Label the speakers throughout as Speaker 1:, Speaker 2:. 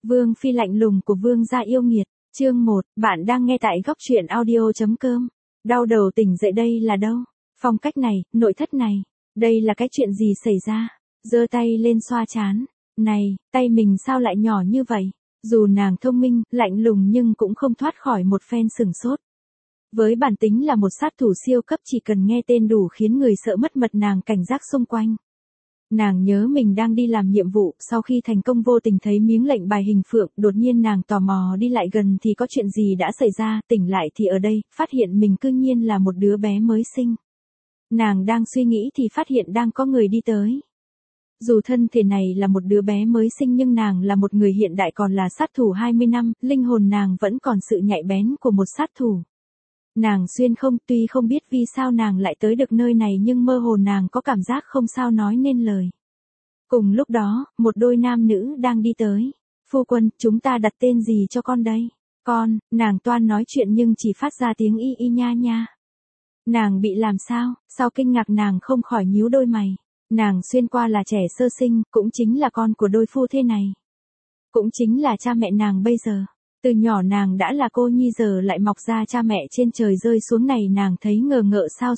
Speaker 1: Vương phi lạnh lùng của vương gia yêu nghiệt, chương 1, bạn đang nghe tại góc truyện audio.com. Đau đầu tỉnh dậy đây là đâu? Phong cách này, nội thất này, đây là cái chuyện gì xảy ra? Giơ tay lên xoa trán. Này, tay mình sao lại nhỏ như vậy? Dù nàng thông minh, lạnh lùng nhưng cũng không thoát khỏi một phen sửng sốt. Với bản tính là một sát thủ siêu cấp chỉ cần nghe tên đủ khiến người sợ mất mật nàng cảnh giác xung quanh. Nàng nhớ mình đang đi làm nhiệm vụ, sau khi thành công vô tình thấy miếng lệnh bài hình phượng, đột nhiên nàng tò mò đi lại gần thì có chuyện gì đã xảy ra, tỉnh lại thì ở đây, phát hiện mình cư nhiên là một đứa bé mới sinh. Nàng đang suy nghĩ thì phát hiện đang có người đi tới. Dù thân thể này là một đứa bé mới sinh nhưng nàng là một người hiện đại còn là sát thủ 20 năm, linh hồn nàng vẫn còn sự nhạy bén của một sát thủ. Nàng xuyên không, tuy không biết vì sao nàng lại tới được nơi này nhưng mơ hồ nàng có cảm giác không sao nói nên lời. Cùng lúc đó, một đôi nam nữ đang đi tới. Phu quân, chúng ta đặt tên gì cho con đây? Con, nàng toan nói chuyện nhưng chỉ phát ra tiếng y y nha nha. Nàng bị làm sao? Sau kinh ngạc nàng không khỏi nhíu đôi mày. Nàng xuyên qua là trẻ sơ sinh, cũng chính là con của đôi phu thê này. Cũng chính là cha mẹ nàng bây giờ. Từ nhỏ nàng đã là cô nhi giờ lại mọc ra cha mẹ trên trời rơi xuống này nàng thấy ngờ ngợ sao.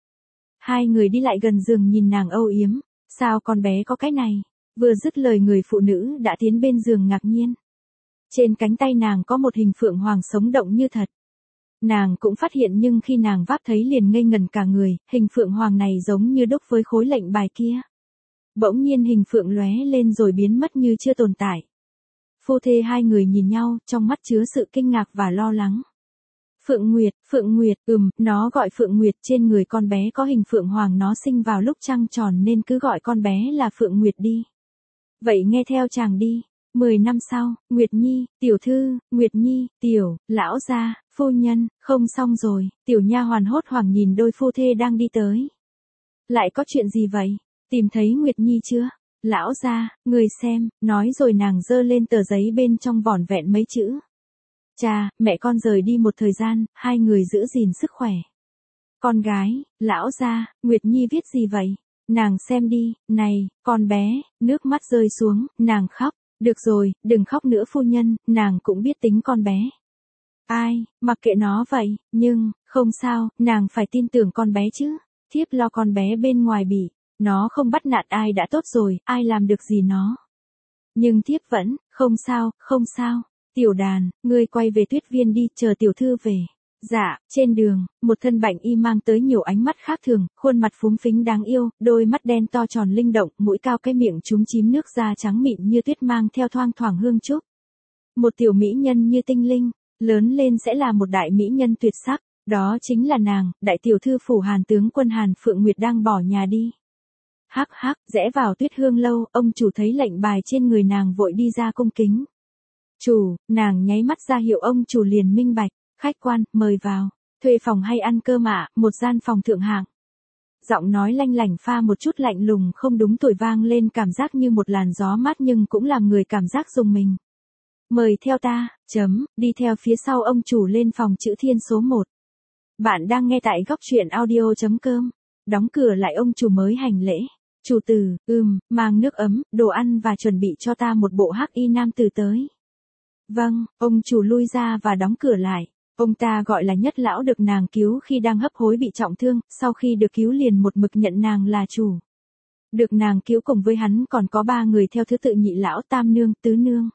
Speaker 1: Hai người đi lại gần giường nhìn nàng âu yếm. Sao con bé có cái này? Vừa dứt lời người phụ nữ đã tiến bên giường ngạc nhiên. Trên cánh tay nàng có một hình phượng hoàng sống động như thật. Nàng cũng phát hiện nhưng khi nàng vác thấy liền ngây ngần cả người, hình phượng hoàng này giống như đúc với khối lệnh bài kia. Bỗng nhiên hình phượng lóe lên rồi biến mất như chưa tồn tại. Phu thê hai người nhìn nhau, trong mắt chứa sự kinh ngạc và lo lắng. Phượng Nguyệt, nó gọi Phượng Nguyệt, trên người con bé có hình phượng hoàng, nó sinh vào lúc trăng tròn nên cứ gọi con bé là Phượng Nguyệt đi. Vậy nghe theo chàng đi. 10 năm sau, Nguyệt Nhi, tiểu thư, Nguyệt Nhi, tiểu, lão gia, phu nhân, không xong rồi, tiểu nha hoàn hốt hoảng nhìn đôi phu thê đang đi tới. Lại có chuyện gì vậy? Tìm thấy Nguyệt Nhi chưa? Lão gia, người xem, nói rồi nàng giơ lên tờ giấy bên trong vỏn vẹn mấy chữ. Cha, mẹ con rời đi một thời gian, hai người giữ gìn sức khỏe. Con gái, lão gia, Nguyệt Nhi viết gì vậy? Nàng xem đi, này, con bé, nước mắt rơi xuống, nàng khóc. Được rồi, đừng khóc nữa phu nhân, nàng cũng biết tính con bé. Ai, mặc kệ nó vậy, nhưng, không sao, nàng phải tin tưởng con bé chứ. Thiếp lo con bé bên ngoài bị. Nó không bắt nạt ai đã tốt rồi, ai làm được gì nó. Nhưng thiếp vẫn, không sao. Tiểu đàn, ngươi quay về Tuyết Viên đi, chờ tiểu thư về. Dạ, trên đường, một thân bạch y mang tới nhiều ánh mắt khác thường, khuôn mặt phúng phính đáng yêu, đôi mắt đen to tròn linh động, mũi cao cái miệng chúm chím nước da trắng mịn như tuyết mang theo thoang thoảng hương trúc. Một tiểu mỹ nhân như tinh linh, lớn lên sẽ là một đại mỹ nhân tuyệt sắc, đó chính là nàng, đại tiểu thư phủ Hàn tướng quân Hàn Phượng Nguyệt đang bỏ nhà đi. Hắc, rẽ vào Tuyết Hương lâu, ông chủ thấy lệnh bài trên người nàng vội đi ra cung kính. Chủ, nàng nháy mắt ra hiệu ông chủ liền minh bạch. Khách quan, mời vào. Thuê phòng hay ăn cơm ạ? Một gian phòng thượng hạng. Giọng nói lanh lảnh pha một chút lạnh lùng không đúng tuổi vang lên cảm giác như một làn gió mát nhưng cũng làm người cảm giác rùng mình. Mời theo ta, đi theo phía sau ông chủ lên phòng chữ thiên số 1. Bạn đang nghe tại góc truyện audio.com. Đóng cửa lại ông chủ mới hành lễ. Chủ tử, mang nước ấm, đồ ăn và chuẩn bị cho ta một bộ hắc y nam tử tới. Vâng, ông chủ lui ra và đóng cửa lại. Ông ta gọi là Nhất lão được nàng cứu khi đang hấp hối bị trọng thương, sau khi được cứu liền một mực nhận nàng là chủ. Được nàng cứu cùng với hắn còn có 3 người theo thứ tự Nhị lão, Tam nương, Tứ nương.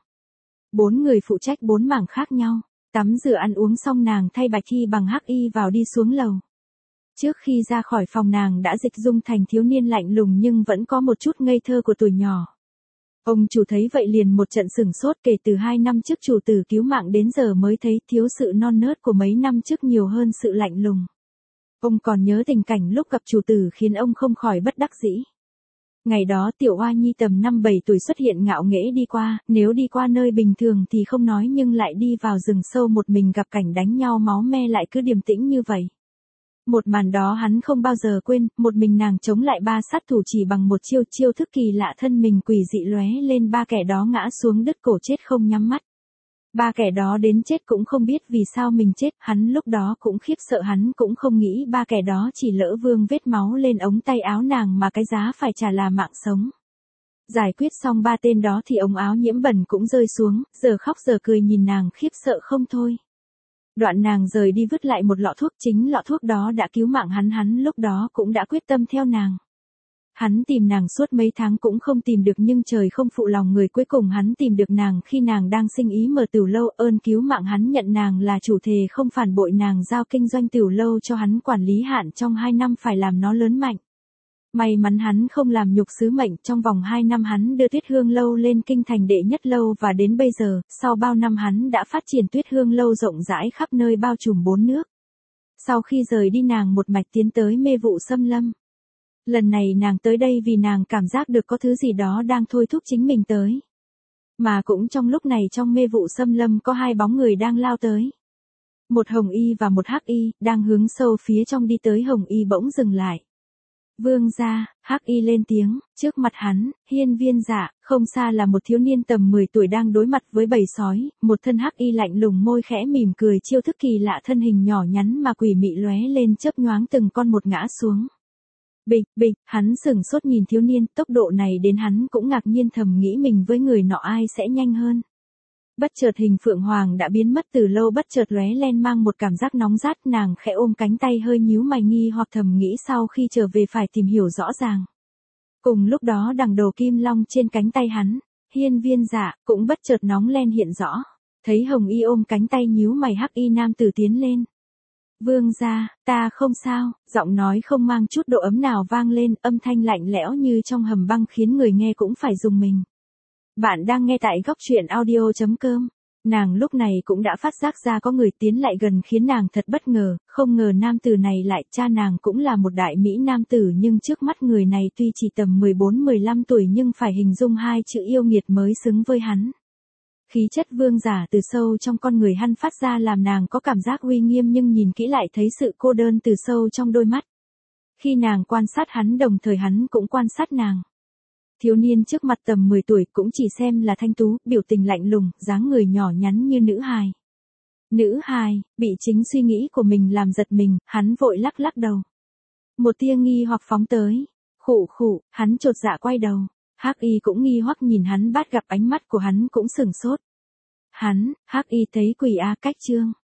Speaker 1: 4 người phụ trách 4 mảng khác nhau. Tắm rửa ăn uống xong nàng thay bạch y bằng hắc y vào đi xuống lầu. Trước khi ra khỏi phòng nàng đã dịch dung thành thiếu niên lạnh lùng nhưng vẫn có một chút ngây thơ của tuổi nhỏ. Ông chủ thấy vậy liền một trận sửng sốt, kể từ 2 năm trước chủ tử cứu mạng đến giờ mới thấy thiếu sự non nớt của mấy năm trước nhiều hơn sự lạnh lùng. Ông còn nhớ tình cảnh lúc gặp chủ tử khiến ông không khỏi bất đắc dĩ. Ngày đó tiểu oa nhi tầm 5-7 tuổi xuất hiện ngạo nghễ đi qua, nếu đi qua nơi bình thường thì không nói nhưng lại đi vào rừng sâu một mình gặp cảnh đánh nhau máu me lại cứ điềm tĩnh như vậy. Một màn đó hắn không bao giờ quên, một mình nàng chống lại 3 sát thủ chỉ bằng một chiêu thức kỳ lạ, thân mình quỷ dị lóe lên, 3 kẻ đó ngã xuống đứt cổ chết không nhắm mắt. 3 kẻ đó đến chết cũng không biết vì sao mình chết, hắn lúc đó cũng khiếp sợ, hắn cũng không nghĩ 3 kẻ đó chỉ lỡ vương vết máu lên ống tay áo nàng mà cái giá phải trả là mạng sống. Giải quyết xong ba tên đó thì ống áo nhiễm bẩn cũng rơi xuống, giờ khóc giờ cười nhìn nàng khiếp sợ không thôi. Đoạn nàng rời đi vứt lại một lọ thuốc, chính lọ thuốc đó đã cứu mạng hắn lúc đó cũng đã quyết tâm theo nàng. Hắn tìm nàng suốt mấy tháng cũng không tìm được, nhưng trời không phụ lòng người, cuối cùng hắn tìm được nàng khi nàng đang sinh ý mở tiểu lâu. Ơn cứu mạng hắn nhận nàng là chủ, thề không phản bội nàng, giao kinh doanh tiểu lâu cho hắn quản lý, hạn trong 2 năm phải làm nó lớn mạnh. May mắn hắn không làm nhục sứ mệnh, trong vòng 2 năm hắn đưa Tuyết Hương Lâu lên kinh thành đệ nhất lâu, và đến bây giờ, sau bao năm hắn đã phát triển Tuyết Hương Lâu rộng rãi khắp nơi, bao trùm 4 nước. Sau khi rời đi nàng một mạch tiến tới Mê Vụ Xâm Lâm. Lần này nàng tới đây vì nàng cảm giác được có thứ gì đó đang thôi thúc chính mình tới. Mà cũng trong lúc này trong Mê Vụ Xâm Lâm có 2 bóng người đang lao tới. Một hồng y và một hắc y, đang hướng sâu phía trong đi tới. Hồng y bỗng dừng lại. Vương gia, hắc y lên tiếng, trước mặt hắn, Hiên Viên Dạ, không xa là một thiếu niên tầm 10 tuổi đang đối mặt với bầy sói, một thân hắc y lạnh lùng, môi khẽ mỉm cười, chiêu thức kỳ lạ, thân hình nhỏ nhắn mà quỷ mị lóe lên chớp nhoáng, từng con một ngã xuống. Bịch, bịch, hắn sửng sốt nhìn thiếu niên, tốc độ này đến hắn cũng ngạc nhiên, thầm nghĩ mình với người nọ ai sẽ nhanh hơn. Bất chợt hình Phượng Hoàng đã biến mất từ lâu, bất chợt lóe lên mang một cảm giác nóng rát, nàng khẽ ôm cánh tay hơi nhíu mày nghi hoặc thầm nghĩ sau khi trở về phải tìm hiểu rõ ràng. Cùng lúc đó đằng đầu kim long trên cánh tay hắn, Hiên Viên Dạ, cũng bất chợt nóng lên hiện rõ. Thấy hồng y ôm cánh tay nhíu mày, hắc y nam tử tiến lên. Vương gia, ta không sao, giọng nói không mang chút độ ấm nào vang lên, âm thanh lạnh lẽo như trong hầm băng khiến người nghe cũng phải rùng mình. Bạn đang nghe tại góc truyện audio.com. Nàng lúc này cũng đã phát giác ra có người tiến lại gần khiến nàng thật bất ngờ, không ngờ nam tử này lại cha nàng cũng là một đại mỹ nam tử, nhưng trước mắt người này tuy chỉ tầm 14-15 tuổi nhưng phải hình dung 2 chữ yêu nghiệt mới xứng với hắn. Khí chất vương giả từ sâu trong con người hắn phát ra làm nàng có cảm giác uy nghiêm, nhưng nhìn kỹ lại thấy sự cô đơn từ sâu trong đôi mắt. Khi nàng quan sát hắn đồng thời hắn cũng quan sát nàng. Thiếu niên trước mặt tầm 10 tuổi cũng chỉ xem là thanh tú, biểu tình lạnh lùng, dáng người nhỏ nhắn như nữ hài. Nữ hài, bị chính suy nghĩ của mình làm giật mình, hắn vội lắc lắc đầu. Một tia nghi hoặc phóng tới. Khụ khụ, hắn chột dạ quay đầu. Hắc y cũng nghi hoặc nhìn hắn, bắt gặp ánh mắt của hắn cũng sửng sốt. Hắc y thấy quỷ a cách chương.